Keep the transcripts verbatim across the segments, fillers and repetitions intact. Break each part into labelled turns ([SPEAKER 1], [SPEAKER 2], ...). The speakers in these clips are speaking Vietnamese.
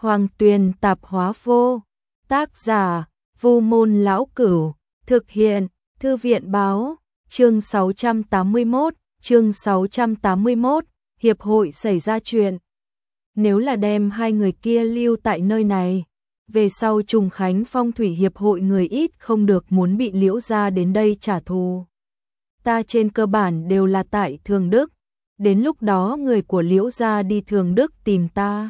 [SPEAKER 1] Hoàng Tuyền Tạp Hóa Vô. Tác giả: Vu Môn Lão Cửu. Thực hiện: Thư viện Báo. Chương sáu trăm tám mươi mốt, chương sáu trăm tám mươi mốt, hiệp hội xảy ra chuyện. Nếu là đem hai người kia lưu tại nơi này, về sau Trùng Khánh Phong thủy hiệp hội người ít không được muốn bị Liễu gia đến đây trả thù. Ta trên cơ bản đều là tại Thường Đức, đến lúc đó người của Liễu gia đi Thường Đức tìm ta.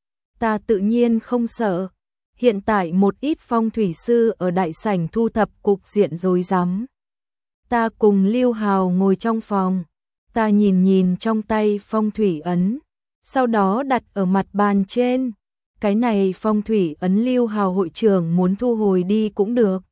[SPEAKER 1] Ta tự nhiên không sợ. Hiện tại một ít phong thủy sư ở đại sảnh thu thập cục diện rối rắm. Ta cùng Lưu Hào ngồi trong phòng, ta nhìn nhìn trong tay phong thủy ấn, sau đó đặt ở mặt bàn trên. Cái này phong thủy ấn Lưu Hào hội trưởng muốn thu hồi đi cũng được.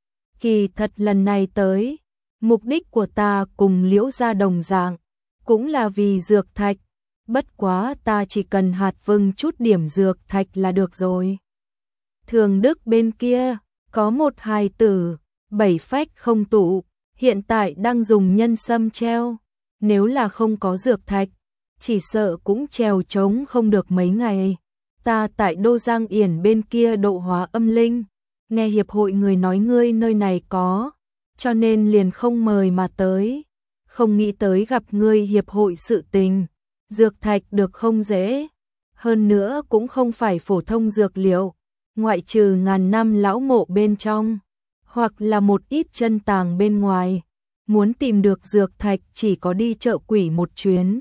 [SPEAKER 1] Kỳ thật lần này tới, mục đích của ta cùng Liễu gia đồng dạng, cũng là vì dược thạch, bất quá ta chỉ cần hạt vừng chút điểm dược thạch là được rồi. Thường Đức bên kia, có một hài tử, bảy phách không tụ, hiện tại đang dùng nhân sâm treo, nếu là không có dược thạch, chỉ sợ cũng trèo trống không được mấy ngày. Ta tại Đô Giang Yển bên kia độ hóa âm linh, nghe hiệp hội người nói ngươi nơi này có, cho nên liền không mời mà tới, không nghĩ tới gặp ngươi hiệp hội sự tình, dược thạch được không dễ, hơn nữa cũng không phải phổ thông dược liệu, ngoại trừ ngàn năm lão mộ bên trong, hoặc là một ít chân tàng bên ngoài, muốn tìm được dược thạch chỉ có đi chợ quỷ một chuyến.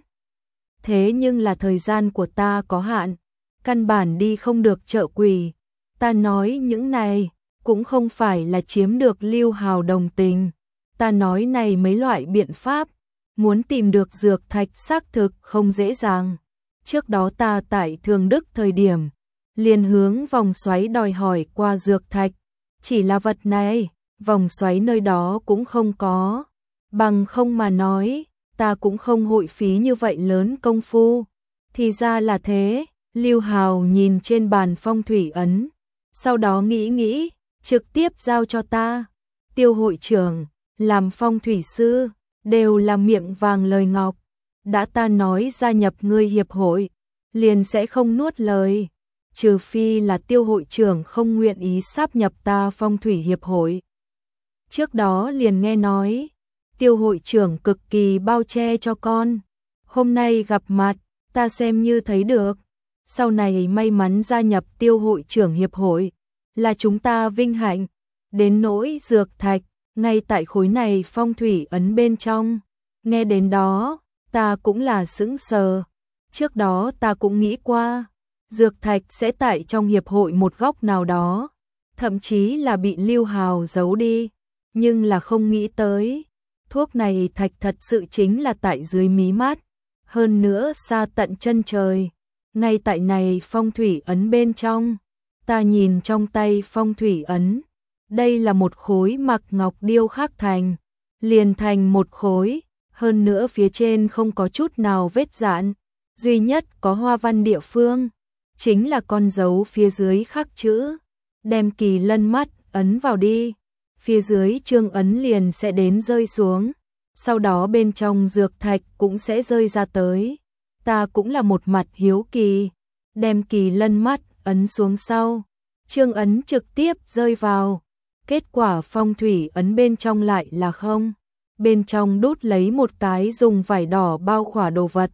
[SPEAKER 1] Thế nhưng là thời gian của ta có hạn, căn bản đi không được chợ quỷ. Ta nói những này cũng không phải là chiếm được Lưu Hào đồng tình. Ta nói này mấy loại biện pháp, muốn tìm được dược thạch xác thực không dễ dàng. Trước đó ta tại Thường Đức thời điểm, liền hướng vòng xoáy đòi hỏi qua dược thạch. Chỉ là vật này, vòng xoáy nơi đó cũng không có. Bằng không mà nói, ta cũng không hội phí như vậy lớn công phu. Thì ra là thế. Lưu Hào nhìn trên bàn phong thủy ấn, sau đó nghĩ nghĩ, trực tiếp giao cho ta. Tiêu hội trưởng, làm phong thủy sư, đều là miệng vàng lời ngọc. Đã ta nói gia nhập ngươi hiệp hội, liền sẽ không nuốt lời. Trừ phi là tiêu hội trưởng không nguyện ý sáp nhập ta phong thủy hiệp hội. Trước đó liền nghe nói, tiêu hội trưởng cực kỳ bao che cho con. Hôm nay gặp mặt, ta xem như thấy được. Sau này may mắn gia nhập tiêu hội trưởng hiệp hội, là chúng ta vinh hạnh. Đến nỗi dược thạch, ngay tại khối này phong thủy ấn bên trong. Nghe đến đó, ta cũng là sững sờ. Trước đó ta cũng nghĩ qua, dược thạch sẽ tại trong hiệp hội một góc nào đó, thậm chí là bị Lưu Hào giấu đi. Nhưng là không nghĩ tới, thuốc này thạch thật sự chính là tại dưới mí mắt, hơn nữa xa tận chân trời. Ngay tại này phong thủy ấn bên trong, ta nhìn trong tay phong thủy ấn, đây là một khối mặc ngọc điêu khắc thành, liền thành một khối, hơn nữa phía trên không có chút nào vết dạn, duy nhất có hoa văn địa phương, chính là con dấu phía dưới khắc chữ, đem kỳ lân mắt ấn vào đi, phía dưới chương ấn liền sẽ đến rơi xuống, sau đó bên trong dược thạch cũng sẽ rơi ra tới. Ta cũng là một mặt hiếu kỳ, đem kỳ lân mắt ấn xuống sau, chương ấn trực tiếp rơi vào, kết quả phong thủy ấn bên trong lại là không, bên trong đút lấy một cái dùng vải đỏ bao khỏa đồ vật.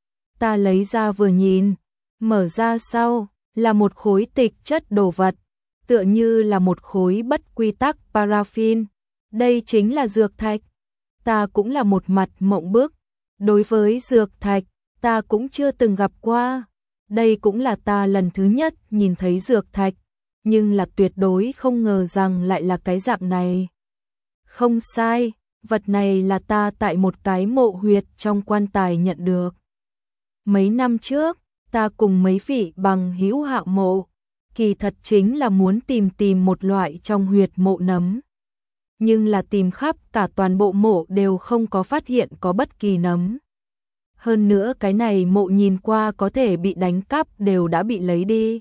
[SPEAKER 1] Ta lấy ra vừa nhìn, mở ra sau, là một khối tịch chất đồ vật, tựa như là một khối bất quy tắc paraffin, đây chính là dược thạch. Ta cũng là một mặt mộng bức, đối với dược thạch, ta cũng chưa từng gặp qua, đây cũng là ta lần thứ nhất nhìn thấy dược thạch, nhưng là tuyệt đối không ngờ rằng lại là cái dạng này. Không sai, vật này là ta tại một cái mộ huyệt trong quan tài nhận được. Mấy năm trước, ta cùng mấy vị bằng hữu hạo mộ, kỳ thật chính là muốn tìm tìm một loại trong huyệt mộ nấm. Nhưng là tìm khắp cả toàn bộ mộ đều không có phát hiện có bất kỳ nấm. Hơn nữa cái này mộ nhìn qua có thể bị đánh cắp đều đã bị lấy đi.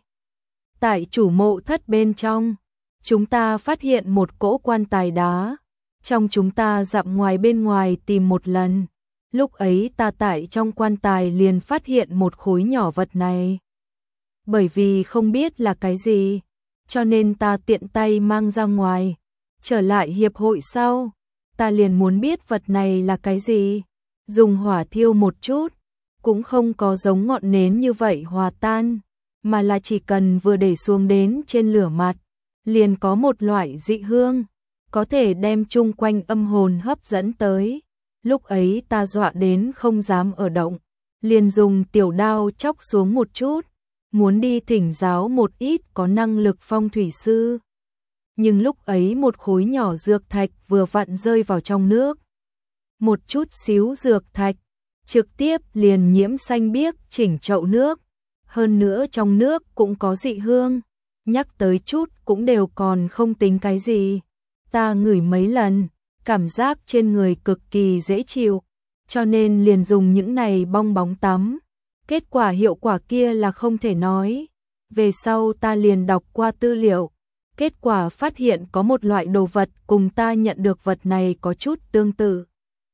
[SPEAKER 1] Tại chủ mộ thất bên trong, chúng ta phát hiện một cỗ quan tài đá. Trong chúng ta dặm ngoài bên ngoài tìm một lần. Lúc ấy ta tại trong quan tài liền phát hiện một khối nhỏ vật này. bởi vì không biết là cái gì, cho nên ta tiện tay mang ra ngoài. Trở lại hiệp hội sau, ta liền muốn biết vật này là cái gì, dùng hỏa thiêu một chút, cũng không có giống ngọn nến như vậy hòa tan, mà là chỉ cần vừa để xuống đến trên lửa mặt, liền có một loại dị hương, có thể đem chung quanh âm hồn hấp dẫn tới. Lúc ấy ta dọa đến không dám ở động, liền dùng tiểu đao chóc xuống một chút, muốn đi thỉnh giáo một ít có năng lực phong thủy sư. Nhưng lúc ấy một khối nhỏ dược thạch vừa vặn rơi vào trong nước. Một chút xíu dược thạch, trực tiếp liền nhiễm xanh biếc chỉnh chậu nước. Hơn nữa trong nước cũng có dị hương, nhắc tới chút cũng đều còn không tính cái gì. Ta ngửi mấy lần, cảm giác trên người cực kỳ dễ chịu, cho nên liền dùng những này bong bóng tắm. Kết quả hiệu quả kia là không thể nói. Về sau ta liền đọc qua tư liệu, kết quả phát hiện có một loại đồ vật cùng ta nhận được vật này có chút tương tự.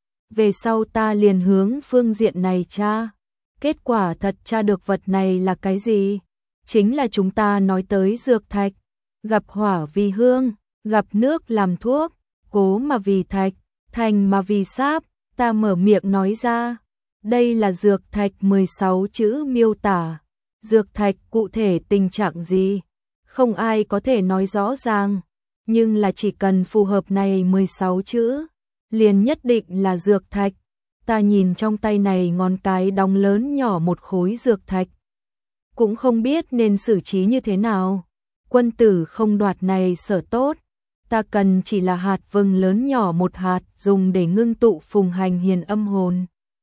[SPEAKER 1] Về sau ta liền hướng phương diện này tra, kết quả thật tra được vật này là cái gì? Chính là chúng ta nói tới dược thạch, gặp hỏa vì hương, gặp nước làm thuốc, cố mà vì thạch, thành mà vì sáp. Ta mở miệng nói ra, đây là dược thạch mười sáu chữ miêu tả. Dược thạch cụ thể tình trạng gì? Không ai có thể nói rõ ràng, nhưng là chỉ cần phù hợp này mười sáu chữ, liền nhất định là dược thạch. Ta nhìn trong tay này ngón cái đóng lớn nhỏ một khối dược thạch, cũng không biết nên xử trí như thế nào. Quân tử không đoạt này sở tốt, ta cần chỉ là hạt vừng lớn nhỏ một hạt dùng để ngưng tụ phùng hành hiền âm hồn.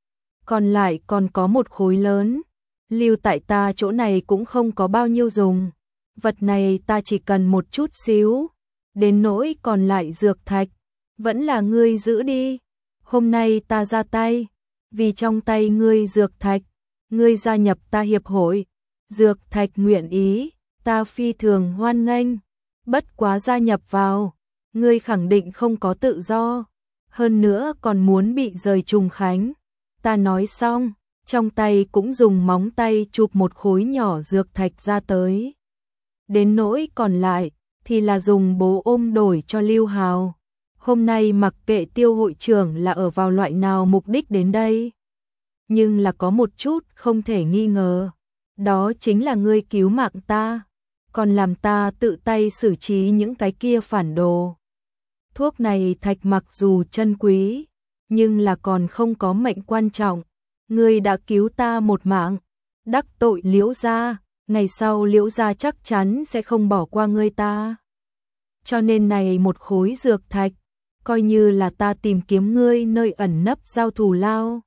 [SPEAKER 1] Còn lại còn có một khối lớn, lưu tại ta chỗ này cũng không có bao nhiêu dùng. Vật này ta chỉ cần một chút xíu, đến nỗi còn lại dược thạch, vẫn là ngươi giữ đi. Hôm nay ta ra tay, vì trong tay ngươi dược thạch, ngươi gia nhập ta hiệp hội. Dược thạch nguyện ý, ta phi thường hoan nghênh, bất quá gia nhập vào, ngươi khẳng định không có tự do, hơn nữa còn muốn bị rời trùng khánh. Ta nói xong, trong tay cũng dùng móng tay chụp một khối nhỏ dược thạch ra tới. Đến nỗi còn lại, thì là dùng bố ôm đổi cho Lưu Hào. Hôm nay mặc kệ Tiêu hội trưởng là ở vào loại nào mục đích đến đây, nhưng là có một chút không thể nghi ngờ, đó chính là ngươi cứu mạng ta, còn làm ta tự tay xử trí những cái kia phản đồ. Thuốc này thạch mặc dù chân quý, nhưng là còn không có mệnh quan trọng. Ngươi đã cứu ta một mạng, đắc tội Liễu gia, ngày sau Liễu gia chắc chắn sẽ không bỏ qua ngươi ta. Cho nên này một khối dược thạch, coi như là ta tìm kiếm ngươi nơi ẩn nấp giao thù lao.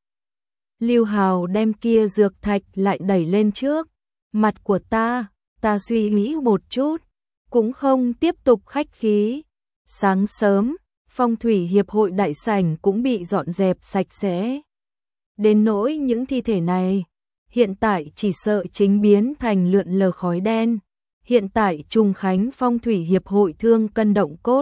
[SPEAKER 1] Lưu Hào đem kia dược thạch lại đẩy lên trước mặt của ta, ta suy nghĩ một chút, cũng không tiếp tục khách khí. Sáng sớm, phong thủy hiệp hội đại sảnh cũng bị dọn dẹp sạch sẽ. Đến nỗi những thi thể này, hiện tại chỉ sợ chính biến thành lượn lờ khói đen. Hiện tại Trùng Khánh phong thủy hiệp hội thương cân động cốt,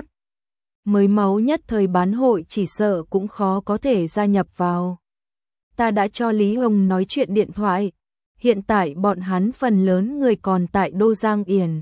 [SPEAKER 1] mới máu nhất thời bán hội chỉ sợ cũng khó có thể gia nhập vào. Ta đã cho Lý Hồng nói chuyện điện thoại, hiện tại bọn hắn phần lớn người còn tại Đô Giang Yển.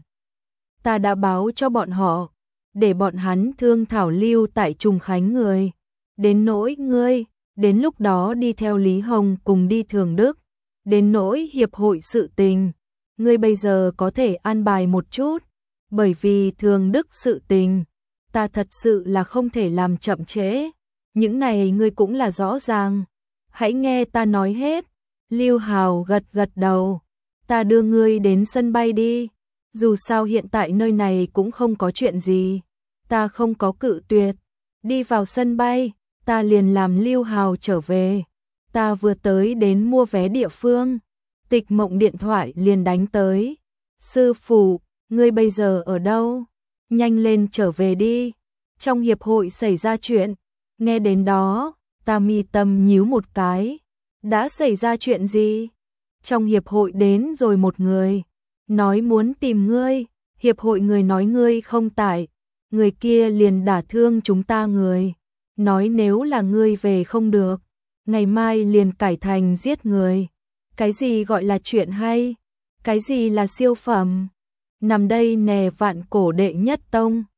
[SPEAKER 1] Ta đã báo cho bọn họ, để bọn hắn thương thảo lưu tại Trùng Khánh người. Đến nỗi ngươi, đến lúc đó đi theo Lý Hồng cùng đi Thường Đức. Đến nỗi hiệp hội sự tình, ngươi bây giờ có thể an bài một chút, bởi vì Thường Đức sự tình, ta thật sự là không thể làm chậm trễ. Những này ngươi cũng là rõ ràng, hãy nghe ta nói hết. Lưu Hào gật gật đầu, ta đưa ngươi đến sân bay đi, dù sao hiện tại nơi này cũng không có chuyện gì. Ta không có cự tuyệt, đi vào sân bay, ta liền làm Lưu Hào trở về. Ta vừa tới đến mua vé địa phương, Tịch Mộng điện thoại liền đánh tới. Sư phụ, ngươi bây giờ ở đâu? Nhanh lên trở về đi. Trong hiệp hội xảy ra chuyện. Nghe đến đó, ta mi tâm nhíu một cái. Đã xảy ra chuyện gì? Trong hiệp hội đến rồi một người, nói muốn tìm ngươi. Hiệp hội người nói ngươi không tại. Người kia liền đả thương chúng ta người. Nói nếu là ngươi về không được, ngày mai liền cải thành giết người. Cái gì gọi là chuyện hay? Cái gì là siêu phẩm? Nằm đây nè vạn cổ đệ nhất tông.